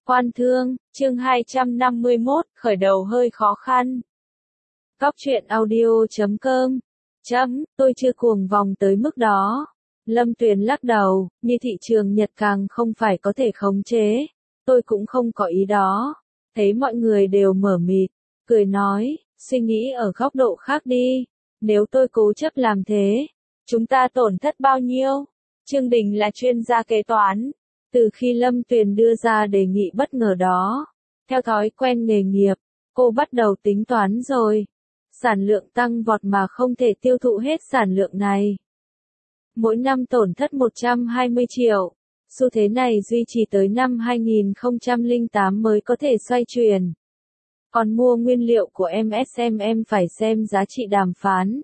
Quan thương, chương 251, khởi đầu hơi khó khăn. Góc truyện audio.com. Tôi chưa cuồng vòng tới mức đó. Lâm Tuyền lắc đầu, như thị trường Nhật càng không phải có thể khống chế. Tôi cũng không có ý đó. Thấy mọi người đều mở mịt, cười nói, suy nghĩ ở góc độ khác đi. Nếu tôi cố chấp làm thế, chúng ta tổn thất bao nhiêu? Trương Đình là chuyên gia kế toán. Từ khi Lâm Tuyền đưa ra đề nghị bất ngờ đó, theo thói quen nghề nghiệp, cô bắt đầu tính toán rồi. Sản lượng tăng vọt mà không thể tiêu thụ hết sản lượng này. Mỗi năm tổn thất 120 triệu. Xu thế này duy trì tới năm 2008 mới có thể xoay chuyển. Còn mua nguyên liệu của MSMM phải xem giá trị đàm phán.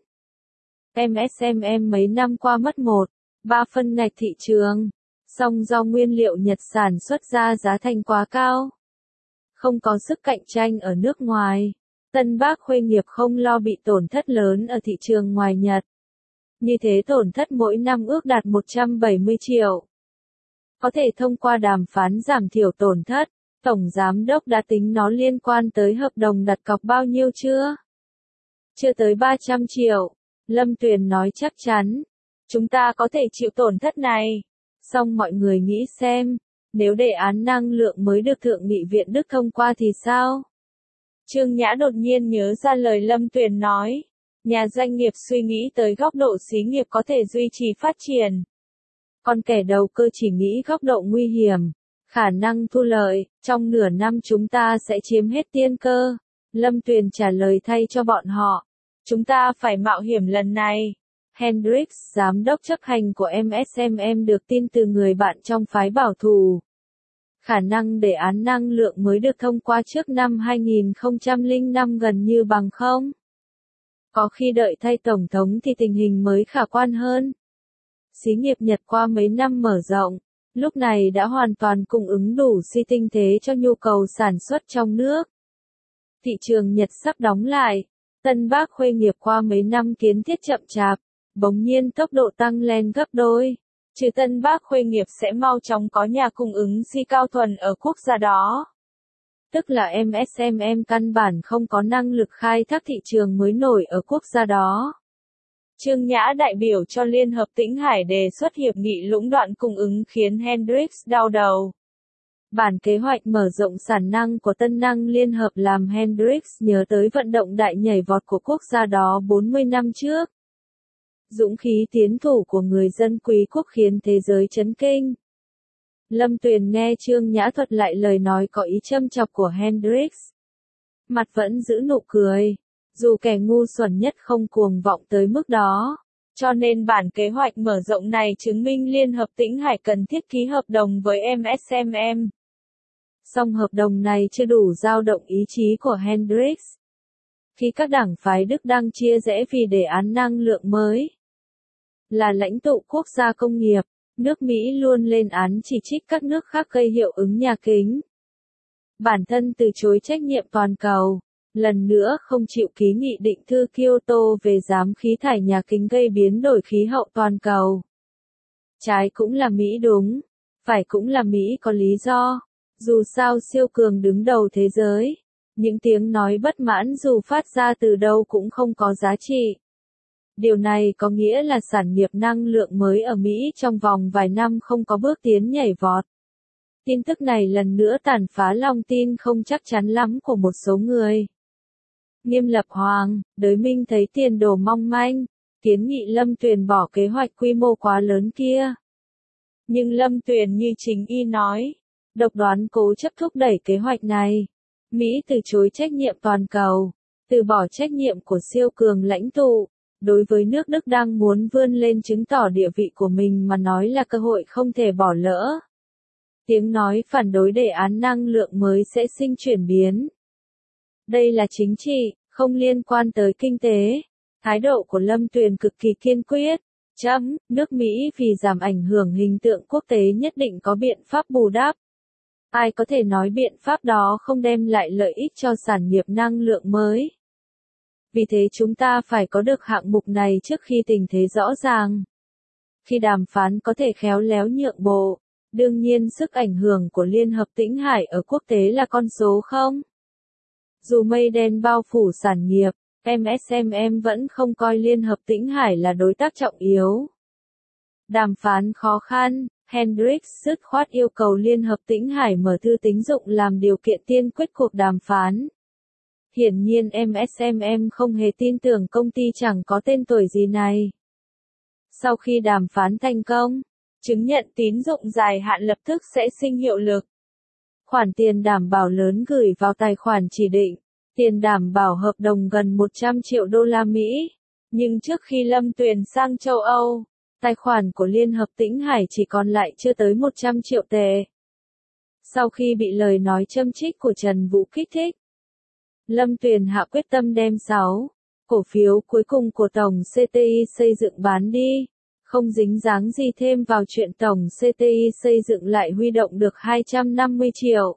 MSMM mấy năm qua mất 1/3 phân ngạch thị trường. Song do nguyên liệu Nhật sản xuất ra giá thành quá cao, không có sức cạnh tranh ở nước ngoài, Tân Bác Khuê Nghiệp không lo bị tổn thất lớn ở thị trường ngoài Nhật. Như thế tổn thất mỗi năm ước đạt 170 triệu. Có thể thông qua đàm phán giảm thiểu tổn thất. Tổng Giám đốc đã tính nó liên quan tới hợp đồng đặt cọc bao nhiêu chưa? Chưa tới 300 triệu. Lâm Tuyền nói chắc chắn. Chúng ta có thể chịu tổn thất này. Xong mọi người nghĩ xem, nếu đề án năng lượng mới được Thượng nghị viện Đức thông qua thì sao? Trương Nhã đột nhiên nhớ ra lời Lâm Tuyền nói. Nhà doanh nghiệp suy nghĩ tới góc độ xí nghiệp có thể duy trì phát triển. Còn kẻ đầu cơ chỉ nghĩ góc độ nguy hiểm, khả năng thu lợi, trong nửa năm chúng ta sẽ chiếm hết tiên cơ. Lâm Tuyền trả lời thay cho bọn họ. Chúng ta phải mạo hiểm lần này. Hendrix, giám đốc chấp hành của MSMM được tin từ người bạn trong phái bảo thủ. Khả năng đề án năng lượng mới được thông qua trước năm 2005 gần như bằng không. Có khi đợi thay Tổng thống thì tình hình mới khả quan hơn. Xí nghiệp Nhật qua mấy năm mở rộng, lúc này đã hoàn toàn cung ứng đủ suy tinh thế cho nhu cầu sản xuất trong nước. Thị trường Nhật sắp đóng lại, Tân Bác Khuê Nghiệp qua mấy năm kiến thiết chậm chạp. Bỗng nhiên tốc độ tăng lên gấp đôi. Trừ Tân Bác Khuê Nghiệp sẽ mau chóng có nhà cung ứng xi cao thuần ở quốc gia đó. Tức là MSMM căn bản không có năng lực khai thác thị trường mới nổi ở quốc gia đó. Trương Nhã đại biểu cho Liên hợp Tĩnh Hải đề xuất hiệp nghị lũng đoạn cung ứng khiến Hendrix đau đầu. Bản kế hoạch mở rộng sản năng của Tân Năng Liên Hợp làm Hendrix nhớ tới vận động đại nhảy vọt của quốc gia đó 40 năm trước. Dũng khí tiến thủ của người dân quý quốc khiến thế giới chấn kinh. Lâm Tuyền nghe Trương Nhã thuật lại lời nói có ý châm chọc của Hendrix. Mặt vẫn giữ nụ cười. Dù kẻ ngu xuẩn nhất không cuồng vọng tới mức đó. Cho nên bản kế hoạch mở rộng này chứng minh Liên hợp Tĩnh Hải cần thiết ký hợp đồng với MSMM. Song hợp đồng này chưa đủ dao động ý chí của Hendrix. Khi các đảng phái Đức đang chia rẽ vì đề án năng lượng mới. Là lãnh tụ quốc gia công nghiệp, nước Mỹ luôn lên án chỉ trích các nước khác gây hiệu ứng nhà kính. Bản thân từ chối trách nhiệm toàn cầu, lần nữa không chịu ký nghị định thư Kyoto về giảm khí thải nhà kính gây biến đổi khí hậu toàn cầu. Trái cũng là Mỹ đúng, phải cũng là Mỹ có lý do. Dù sao siêu cường đứng đầu thế giới, những tiếng nói bất mãn dù phát ra từ đâu cũng không có giá trị. Điều này có nghĩa là sản nghiệp năng lượng mới ở Mỹ trong vòng vài năm không có bước tiến nhảy vọt. Tin tức này lần nữa tàn phá lòng tin không chắc chắn lắm của một số người. Nghiêm Lập Hoàng, Đới Minh thấy tiền đồ mong manh, kiến nghị Lâm Tuyền bỏ kế hoạch quy mô quá lớn kia. Nhưng Lâm Tuyền như chính y nói, độc đoán cố chấp thúc đẩy kế hoạch này. Mỹ từ chối trách nhiệm toàn cầu, từ bỏ trách nhiệm của siêu cường lãnh tụ. Đối với nước Đức đang muốn vươn lên chứng tỏ địa vị của mình mà nói là cơ hội không thể bỏ lỡ. Tiếng nói phản đối đề án năng lượng mới sẽ sinh chuyển biến. Đây là chính trị, không liên quan tới kinh tế. Thái độ của Lâm Tuyền cực kỳ kiên quyết. Nước Mỹ vì giảm ảnh hưởng hình tượng quốc tế nhất định có biện pháp bù đắp. Ai có thể nói biện pháp đó không đem lại lợi ích cho sản nghiệp năng lượng mới. Vì thế chúng ta phải có được hạng mục này trước khi tình thế rõ ràng. Khi đàm phán có thể khéo léo nhượng bộ, Đương nhiên sức ảnh hưởng của Liên hợp Tĩnh Hải ở quốc tế là con số không. Dù mây đen bao phủ sản nghiệp, MSMM vẫn không coi Liên hợp Tĩnh Hải là đối tác trọng yếu. Đàm phán khó khăn, Hendricks dứt khoát yêu cầu Liên hợp Tĩnh Hải mở thư tín dụng làm điều kiện tiên quyết cuộc đàm phán. Hiển nhiên MSMM không hề tin tưởng công ty chẳng có tên tuổi gì này. Sau khi đàm phán thành công, chứng nhận tín dụng dài hạn lập tức sẽ sinh hiệu lực. Khoản tiền đảm bảo lớn gửi vào tài khoản chỉ định, tiền đảm bảo hợp đồng gần 100 triệu đô la Mỹ. Nhưng trước khi Lâm Tuyền sang châu Âu, tài khoản của Liên hợp Tĩnh Hải chỉ còn lại chưa tới 100 triệu tệ. Sau khi bị lời nói châm chích của Trần Vũ kích thích, Lâm Tuyền hạ quyết tâm đem 6 cổ phiếu cuối cùng của tổng CTI xây dựng bán đi, không dính dáng gì thêm vào chuyện tổng CTI xây dựng lại huy động được 250 triệu.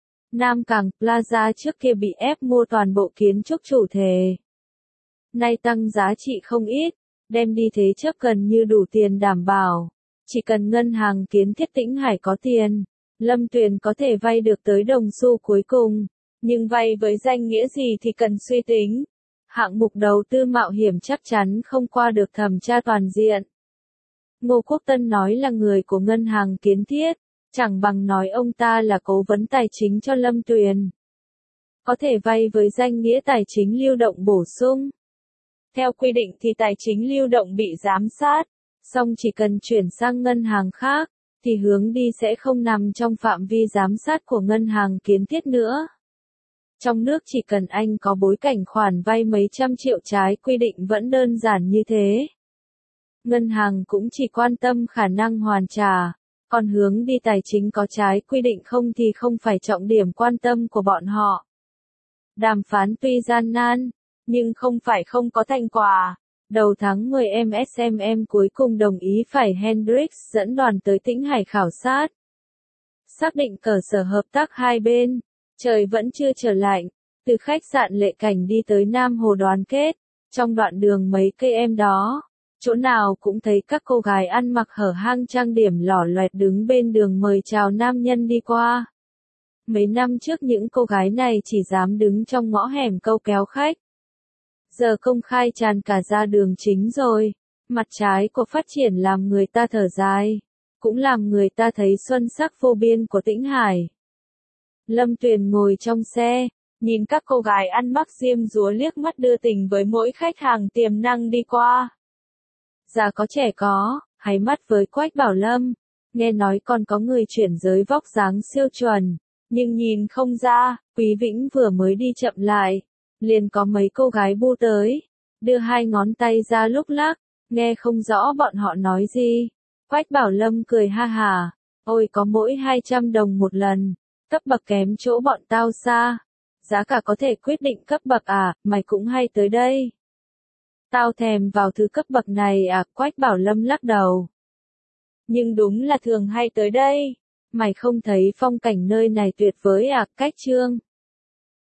Nam Cảng Plaza trước kia bị ép mua toàn bộ kiến trúc chủ thể. Nay tăng giá trị không ít, đem đi thế chấp gần như đủ tiền đảm bảo. Chỉ cần ngân hàng Kiến Thiết Tĩnh Hải có tiền, Lâm Tuyền có thể vay được tới đồng xu cuối cùng. Nhưng vay với danh nghĩa gì thì cần suy tính. Hạng mục đầu tư mạo hiểm chắc chắn không qua được thẩm tra toàn diện. Ngô Quốc Tân nói là người của ngân hàng Kiến Thiết, chẳng bằng nói ông ta là cố vấn tài chính cho Lâm Tuyền. Có thể vay với danh nghĩa tài chính lưu động bổ sung. Theo quy định thì tài chính lưu động bị giám sát, song chỉ cần chuyển sang ngân hàng khác, thì hướng đi sẽ không nằm trong phạm vi giám sát của ngân hàng Kiến Thiết nữa. Trong nước chỉ cần anh có bối cảnh khoản vay mấy trăm triệu trái quy định vẫn đơn giản như thế. Ngân hàng cũng chỉ quan tâm khả năng hoàn trả, còn hướng đi tài chính có trái quy định không thì không phải trọng điểm quan tâm của bọn họ. Đàm phán tuy gian nan, nhưng không phải không có thành quả. Đầu tháng 10 MSMM cuối cùng đồng ý phải Hendricks dẫn đoàn tới Tĩnh Hải khảo sát. Xác định cơ sở hợp tác hai bên. Trời vẫn chưa trở lạnh, từ khách sạn Lệ Cảnh đi tới Nam Hồ Đoàn Kết, trong đoạn đường mấy cây em đó, chỗ nào cũng thấy các cô gái ăn mặc hở hang trang điểm lỏ loẹt đứng bên đường mời chào nam nhân đi qua. Mấy năm trước những cô gái này chỉ dám đứng trong ngõ hẻm câu kéo khách. Giờ công khai tràn cả ra đường chính rồi, mặt trái của phát triển làm người ta thở dài, cũng làm người ta thấy xuân sắc vô biên của Tĩnh Hải. Lâm Tuyền ngồi trong xe, nhìn các cô gái ăn mặc diêm dúa liếc mắt đưa tình với mỗi khách hàng tiềm năng đi qua. Già có trẻ có, hay mắt với Quách Bảo Lâm, nghe nói còn có người chuyển giới vóc dáng siêu chuẩn, nhưng nhìn không ra, Quý Vĩnh vừa mới đi chậm lại, liền có mấy cô gái bu tới, đưa hai ngón tay ra lúc lắc, nghe không rõ bọn họ nói gì. Quách Bảo Lâm cười ha hà, ôi có mỗi 200 đồng một lần. Cấp bậc kém chỗ bọn tao xa. Giá cả có thể quyết định cấp bậc à, mày cũng hay tới đây. Tao thèm vào thứ cấp bậc này à, Quách Bảo Lâm lắc đầu. Nhưng đúng là thường hay tới đây. Mày không thấy phong cảnh nơi này tuyệt vời à, Cách Trương.